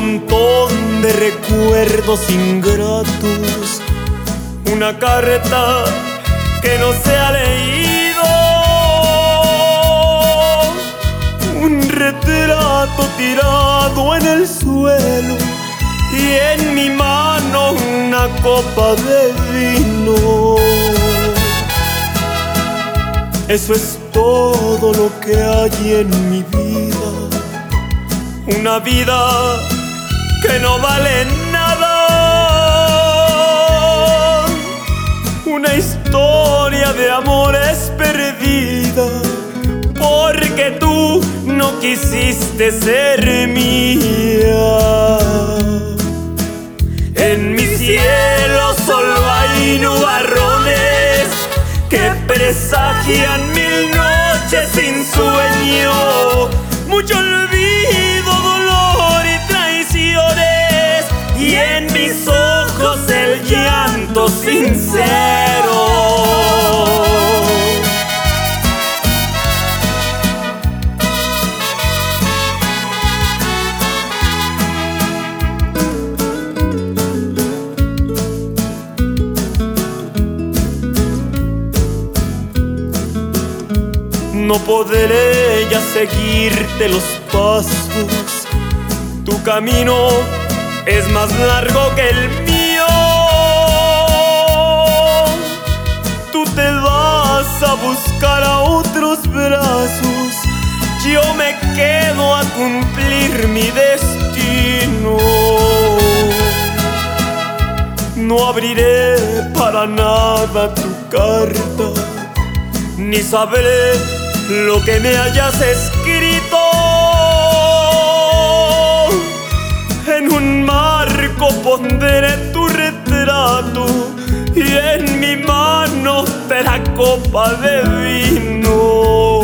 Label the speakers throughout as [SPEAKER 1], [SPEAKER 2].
[SPEAKER 1] montón de recuerdos ingratos, una carta que no se ha leído, un retrato tirado en el suelo y en mi mano una copa de vino. Eso es todo lo que hay en mi vida, una vida que no vale nada, una historia de amores perdida, porque tú no quisiste ser mía. En mi cielo solo hay nubarrones que presagian 1000 noches sin sueño, mucho olvido, dolor y traiciones, y en mis ojos el llanto sincero. No podré ya seguirte los pasos, tu camino es más largo que el mío. Tú te vas a buscar a otros brazos, yo me quedo a cumplir mi destino. No abriré para nada tu carta, ni sabré lo que me hayas escrito. En un marco pondré tu retrato y en mi mano te la copa de vino.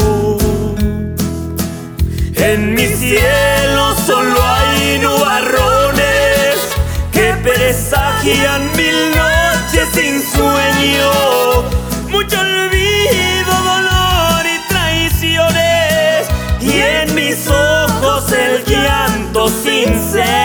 [SPEAKER 1] En mi cielo solo hay nubarrones que presagian 1000 noches sin sueño, mucho olvido, dolor y traiciones, y en mis ojos el llanto sincero.